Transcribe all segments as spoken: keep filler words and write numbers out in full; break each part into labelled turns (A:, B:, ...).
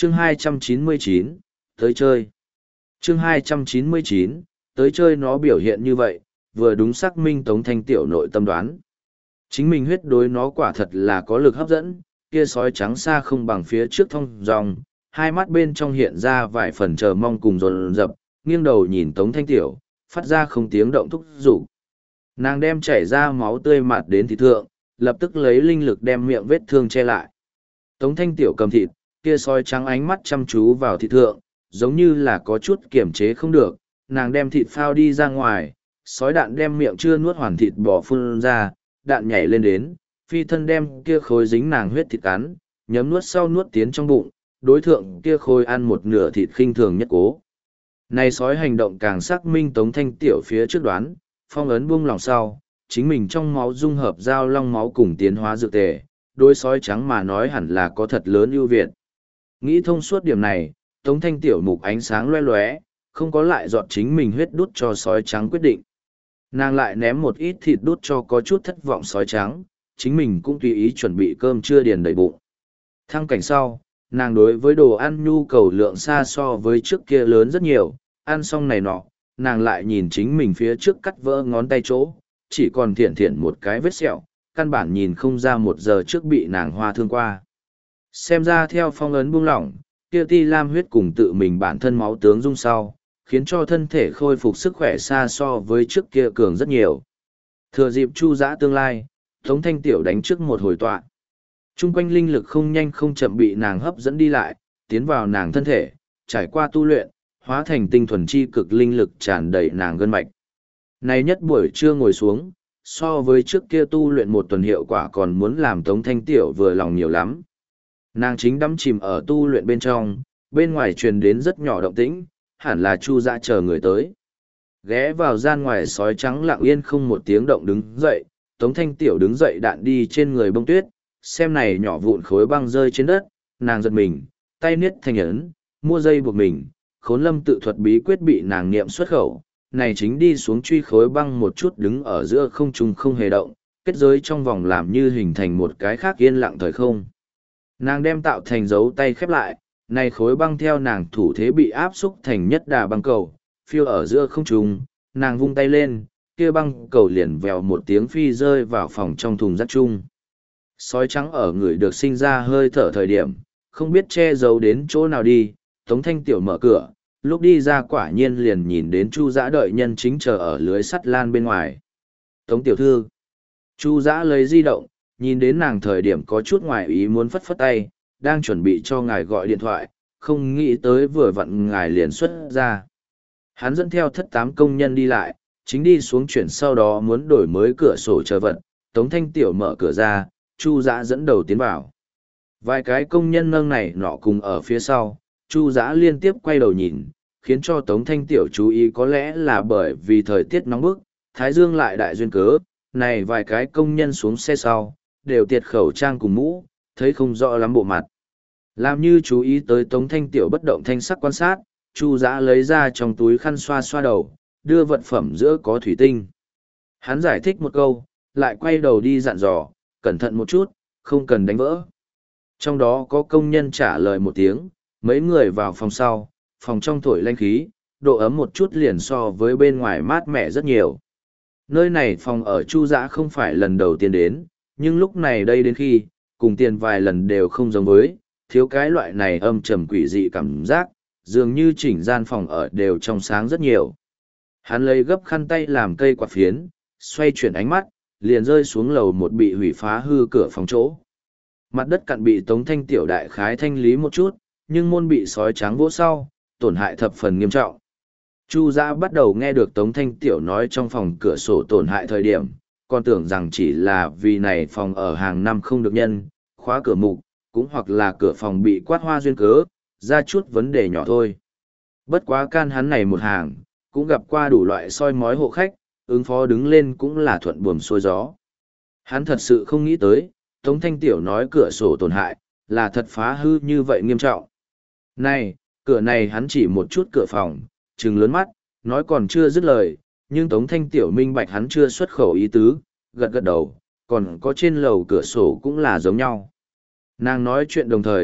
A: chương hai trăm chín mươi chín, tới chơi. chương hai trăm chín mươi chín, tới chơi nó biểu hiện như vậy, vừa đúng xác minh Tống Thanh Tiểu nội tâm đoán. Chính mình huyết đối nó quả thật là có lực hấp dẫn, kia sói trắng xa không bằng phía trước thông dòng, hai mắt bên trong hiện ra vài phần chờ mong cùng dồn dập, nghiêng đầu nhìn Tống Thanh Tiểu, phát ra không tiếng động thúc giục. Nàng đem chảy ra máu tươi mạt đến thịt thượng, lập tức lấy linh lực đem miệng vết thương che lại. Tống Thanh Tiểu cầm thịt, kia sói trắng ánh mắt chăm chú vào thịt thượng, giống như là có chút kiểm chế không được, nàng đem thịt phao đi ra ngoài, sói đạn đem miệng chưa nuốt hoàn thịt bò phun ra, đạn nhảy lên đến, phi thân đem kia khối dính nàng huyết thịt cắn, nhấm nuốt sau nuốt tiến trong bụng, đối thượng kia khối ăn một nửa thịt khinh thường nhất cố. Này sói hành động càng xác minh Tống Thanh Tiểu phía trước đoán, phong ấn buông lòng sau, chính mình trong máu dung hợp giao long máu cùng tiến hóa dược tề, đối sói trắng mà nói hẳn là có thật lớn ưu việt. Nghĩ thông suốt điểm này, Tống Thanh Tiểu mục ánh sáng loe loé, không có lại dọn chính mình huyết đút cho sói trắng quyết định. Nàng lại ném một ít thịt đút cho có chút thất vọng sói trắng, chính mình cũng tùy ý chuẩn bị cơm trưa điền đầy bụng. Thăng cảnh sau, nàng đối với đồ ăn nhu cầu lượng xa so với trước kia lớn rất nhiều, ăn xong này nọ, nàng lại nhìn chính mình phía trước cắt vỡ ngón tay chỗ, chỉ còn thiện thiện một cái vết sẹo, căn bản nhìn không ra một giờ trước bị nàng hoa thương qua. Xem ra theo phong ấn buông lỏng, kia ti lam huyết cùng tự mình bản thân máu tướng dung sau, khiến cho thân thể khôi phục sức khỏe xa so với trước kia cường rất nhiều. Thừa dịp chu dã tương lai, Tống Thanh Tiểu đánh trước một hồi tọa. Trung quanh linh lực không nhanh không chậm bị nàng hấp dẫn đi lại, tiến vào nàng thân thể, trải qua tu luyện, hóa thành tinh thuần chi cực linh lực tràn đầy nàng gân mạch. Này nhất buổi trưa ngồi xuống, so với trước kia tu luyện một tuần hiệu quả còn muốn làm Tống Thanh Tiểu vừa lòng nhiều lắm. Nàng chính đắm chìm ở tu luyện bên trong, bên ngoài truyền đến rất nhỏ động tĩnh, hẳn là Chu Dã chờ người tới. Ghé vào gian ngoài sói trắng lặng yên không một tiếng động đứng dậy, Tống Thanh Tiểu đứng dậy đạn đi trên người bông tuyết, xem này nhỏ vụn khối băng rơi trên đất, nàng giật mình, tay niết thành ấn, mua dây buộc mình, Khốn Lâm tự thuật bí quyết bị nàng niệm xuất khẩu, này chính đi xuống truy khối băng một chút đứng ở giữa không trung không hề động, kết giới trong vòng làm như hình thành một cái khác yên lặng thời không. Nàng đem tạo thành dấu tay khép lại, này khối băng theo nàng thủ thế bị áp xúc thành nhất đà băng cầu, phiêu ở giữa không trung, nàng vung tay lên, kia băng cầu liền vèo một tiếng phi rơi vào phòng trong thùng rác chung. Sói trắng ở người được sinh ra hơi thở thời điểm, không biết che giấu đến chỗ nào đi, Tống Thanh Tiểu mở cửa, lúc đi ra quả nhiên liền nhìn đến Chu Dã đợi nhân chính chờ ở lưới sắt lan bên ngoài. Tống Tiểu Thư. Chu Dã lấy di động, nhìn đến nàng thời điểm có chút ngoài ý muốn phất phất tay, đang chuẩn bị cho ngài gọi điện thoại, không nghĩ tới vừa vặn ngài liền xuất ra. Hắn dẫn theo thất tám công nhân đi lại, chính đi xuống chuyển sau đó muốn đổi mới cửa sổ chờ vật, Tống Thanh Tiểu mở cửa ra, Chu Dã dẫn đầu tiến vào. Vài cái công nhân nâng này nọ cùng ở phía sau, Chu Dã liên tiếp quay đầu nhìn, khiến cho Tống Thanh Tiểu chú ý có lẽ là bởi vì thời tiết nóng bức, Thái Dương lại đại duyên cớ, này vài cái công nhân xuống xe sau, đều tiệt khẩu trang cùng mũ, thấy không rõ lắm bộ mặt. Làm như chú ý tới Tống Thanh Tiểu bất động thanh sắc quan sát, Chu Dã lấy ra trong túi khăn xoa xoa đầu, đưa vật phẩm giữa có thủy tinh. Hắn giải thích một câu, lại quay đầu đi dặn dò, cẩn thận một chút, không cần đánh vỡ. Trong đó có công nhân trả lời một tiếng, mấy người vào phòng sau, phòng trong thổi lanh khí, độ ấm một chút liền so với bên ngoài mát mẻ rất nhiều. Nơi này phòng ở Chu Dã không phải lần đầu tiên đến, nhưng lúc này đây đến khi, cùng tiền vài lần đều không giống với, thiếu cái loại này âm trầm quỷ dị cảm giác, dường như chỉnh gian phòng ở đều trong sáng rất nhiều. Hắn lấy gấp khăn tay làm cây quạt phiến, xoay chuyển ánh mắt, liền rơi xuống lầu một bị hủy phá hư cửa phòng chỗ. Mặt đất cặn bị Tống Thanh Tiểu đại khái thanh lý một chút, nhưng môn bị sói trắng vỗ sau, tổn hại thập phần nghiêm trọng. Chu Dã bắt đầu nghe được Tống Thanh Tiểu nói trong phòng cửa sổ tổn hại thời điểm, còn tưởng rằng chỉ là vì này phòng ở hàng năm không được nhân, khóa cửa mục, cũng hoặc là cửa phòng bị quát hoa duyên cớ, ra chút vấn đề nhỏ thôi. Bất quá can hắn này một hàng, cũng gặp qua đủ loại soi mói hộ khách, ứng phó đứng lên cũng là thuận buồm xuôi gió. Hắn thật sự không nghĩ tới, Tống Thanh Tiểu nói cửa sổ tổn hại, là thật phá hư như vậy nghiêm trọng. Này, cửa này hắn chỉ một chút cửa phòng, trừng lớn mắt, nói còn chưa dứt lời, nhưng Tống Thanh Tiểu minh bạch hắn chưa xuất khẩu ý tứ, gật gật đầu, còn có trên lầu cửa sổ cũng là giống nhau. Nàng nói chuyện đồng thời,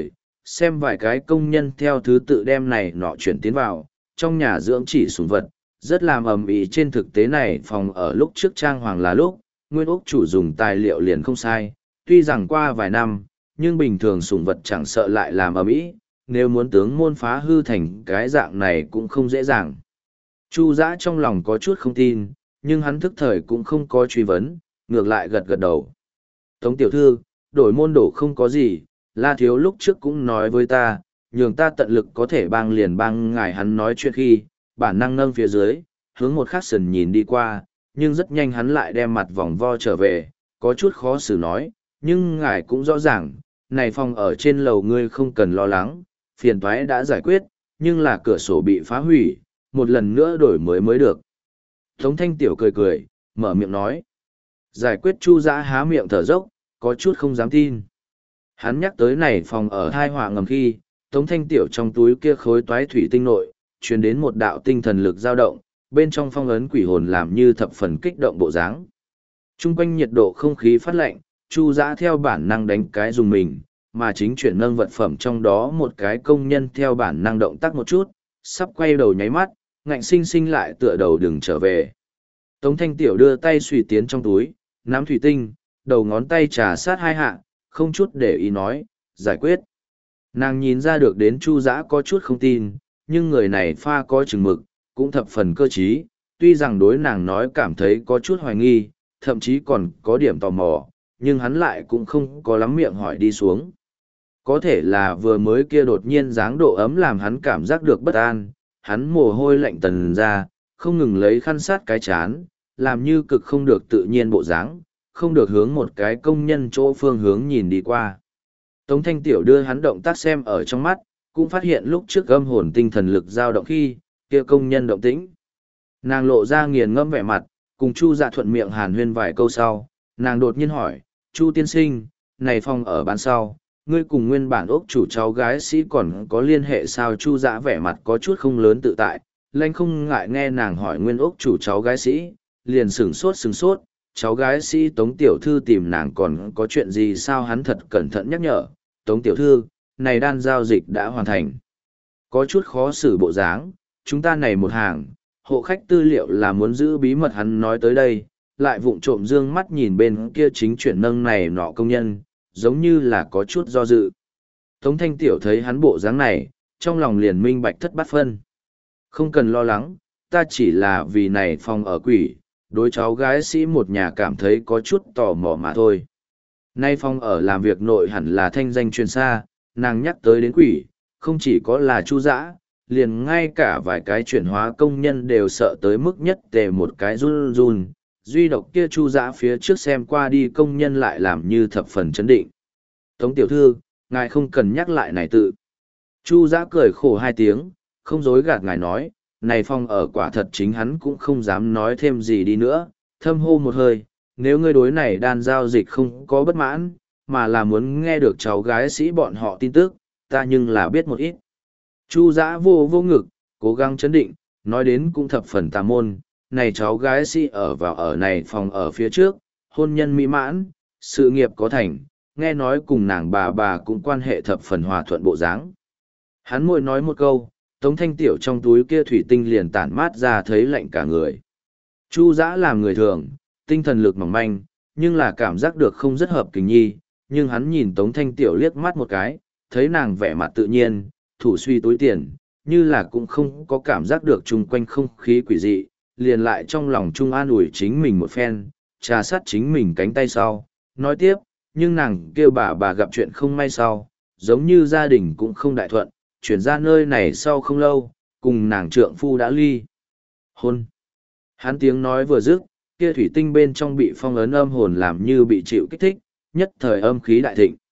A: xem vài cái công nhân theo thứ tự đem này nọ chuyển tiến vào, trong nhà dưỡng chỉ sủng vật, rất làm ầm ĩ. Trên thực tế này phòng ở lúc trước trang hoàng là lúc, nguyên úc chủ dùng tài liệu liền không sai, tuy rằng qua vài năm, nhưng bình thường sủng vật chẳng sợ lại làm ầm ĩ, nếu muốn tướng môn phá hư thành cái dạng này cũng không dễ dàng. Chu Dã trong lòng có chút không tin, nhưng hắn thức thời cũng không có truy vấn, ngược lại gật gật đầu. Tống tiểu thư, đổi môn đổ không có gì, La Thiếu lúc trước cũng nói với ta, nhường ta tận lực có thể bang liền bang ngài. Hắn nói chuyện khi, bản năng nâng phía dưới, hướng một khắc sần nhìn đi qua, nhưng rất nhanh hắn lại đem mặt vòng vo trở về, có chút khó xử nói, nhưng ngài cũng rõ ràng, này phòng ở trên lầu ngươi không cần lo lắng, phiền toái đã giải quyết, nhưng là cửa sổ bị phá hủy, một lần nữa đổi mới mới được. Tống Thanh Tiểu cười cười, mở miệng nói. Giải quyết. Chu Dã há miệng thở dốc, có chút không dám tin. Hắn nhắc tới này phòng ở thai họa ngầm khi, Tống Thanh Tiểu trong túi kia khối toái thủy tinh nội, truyền đến một đạo tinh thần lực dao động, bên trong phong ấn quỷ hồn làm như thập phần kích động bộ dáng. Trung quanh nhiệt độ không khí phát lạnh, Chu Dã theo bản năng đánh cái dùng mình, mà chính chuyển nâng vật phẩm trong đó một cái công nhân theo bản năng động tác một chút, sắp quay đầu nháy mắt, ngạnh sinh sinh lại tựa đầu đừng trở về. Tống Thanh Tiểu đưa tay xùy tiến trong túi, nắm thủy tinh, đầu ngón tay trà sát hai hạ, không chút để ý nói, giải quyết. Nàng nhìn ra được đến Chu Dã có chút không tin, nhưng người này pha có chừng mực, cũng thập phần cơ trí, tuy rằng đối nàng nói cảm thấy có chút hoài nghi, thậm chí còn có điểm tò mò, nhưng hắn lại cũng không có lắm miệng hỏi đi xuống. Có thể là vừa mới kia đột nhiên dáng độ ấm làm hắn cảm giác được bất an, hắn mồ hôi lạnh tần ra, không ngừng lấy khăn sát cái chán, làm như cực không được tự nhiên bộ dáng, không được hướng một cái công nhân chỗ phương hướng nhìn đi qua. Tống Thanh Tiểu đưa hắn động tác xem ở trong mắt, cũng phát hiện lúc trước âm hồn tinh thần lực dao động khi, kia công nhân động tĩnh. Nàng lộ ra nghiền ngẫm vẻ mặt, cùng Chu Dạ thuận miệng hàn huyên vài câu sau, nàng đột nhiên hỏi, Chu tiên sinh, này phòng ở bán sau, ngươi cùng nguyên bản ốc chủ cháu gái sĩ còn có liên hệ sao? Chu Dạ vẻ mặt có chút không lớn tự tại, lanh không ngại nghe nàng hỏi nguyên ốc chủ cháu gái sĩ, liền sửng sốt sửng sốt, cháu gái sĩ Tống tiểu thư tìm nàng còn có chuyện gì sao? Hắn thật cẩn thận nhắc nhở, Tống tiểu thư, này đan giao dịch đã hoàn thành. Có chút khó xử bộ dáng, chúng ta này một hàng, hộ khách tư liệu là muốn giữ bí mật. Hắn nói tới đây, lại vụng trộm dương mắt nhìn bên kia chính chuyển nâng này nọ công nhân, giống như là có chút do dự. Tống Thanh Tiểu thấy hắn bộ dáng này, trong lòng liền minh bạch thất bát phân. Không cần lo lắng, ta chỉ là vì này phòng ở quỷ, đối cháu gái sĩ một nhà cảm thấy có chút tò mò mà thôi. Nay phòng ở làm việc nội hẳn là thanh danh truyền xa, nàng nhắc tới đến quỷ, không chỉ có là Chu Dã, liền ngay cả vài cái chuyển hóa công nhân đều sợ tới mức nhất tề một cái run run, duy độc kia Chu Dã phía trước xem qua đi công nhân lại làm như thập phần chấn định. Tống tiểu thư, ngài không cần nhắc lại này tự. Chu Dã cười khổ hai tiếng, không dối gạt ngài nói, này phòng ở quả thật chính hắn cũng không dám nói thêm gì đi nữa, thâm hô một hơi, nếu ngươi đối này đan giao dịch không có bất mãn, mà là muốn nghe được cháu gái sĩ bọn họ tin tức, ta nhưng là biết một ít. Chu Dã vô vô ngực, cố gắng chấn định, nói đến cũng thập phần tà môn, này cháu gái sĩ ở vào ở này phòng ở phía trước, hôn nhân mỹ mãn, sự nghiệp có thành, nghe nói cùng nàng bà bà cũng quan hệ thập phần hòa thuận bộ dáng. Hắn môi nói một câu, Tống Thanh Tiểu trong túi kia thủy tinh liền tản mát ra thấy lạnh cả người. Chu Dã làm người thường, tinh thần lực mỏng manh, nhưng là cảm giác được không rất hợp kình nhi, nhưng hắn nhìn Tống Thanh Tiểu liếc mắt một cái, thấy nàng vẻ mặt tự nhiên, thủ suy túi tiền, như là cũng không có cảm giác được chung quanh không khí quỷ dị, liền lại trong lòng trung an ủi chính mình một phen, trà sát chính mình cánh tay sau, nói tiếp, nhưng nàng kêu bà bà gặp chuyện không may sau, giống như gia đình cũng không đại thuận, chuyển ra nơi này sau không lâu, cùng nàng trượng phu đã ly hôn. Hắn tiếng nói vừa dứt, kia thủy tinh bên trong bị phong ấn âm hồn làm như bị chịu kích thích, nhất thời âm khí đại thịnh.